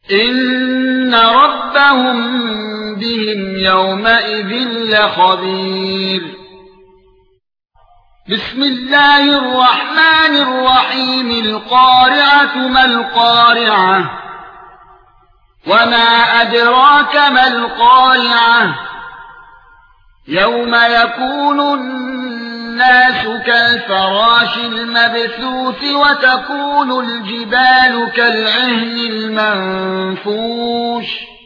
إن ربهم بهم يومئذ لخبير. بسم الله الرحمن الرحيم. القارعة ما القارعة وما أدراك ما القارعة يوم يكون الناس كالفراش المبثوث وتكون الجبال كالعهن المنفوش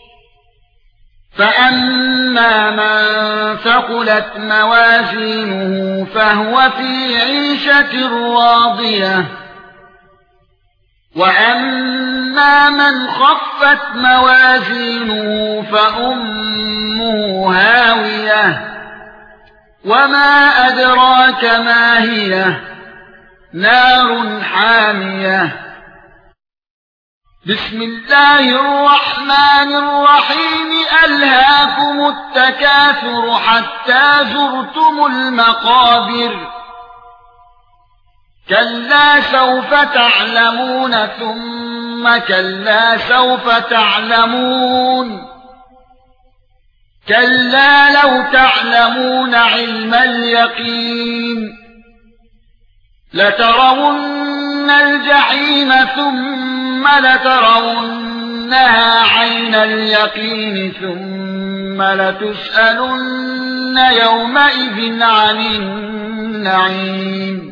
فأما من ثقلت موازينه فهو في عيشة راضية وأما من خفت موازينه فأمه هاوية وما أدراك ما هي نار حامية. بسم الله الرحمن الرحيم. ألهاكم التكاثر حتى زرتم المقابر كلا سوف تعلمون ثم كلا سوف تعلمون كلا لو تعلمون علم اليقين لترون الجحيم ثم لترونها عين اليقين ثم لتسألن يومئذ عن النعيم.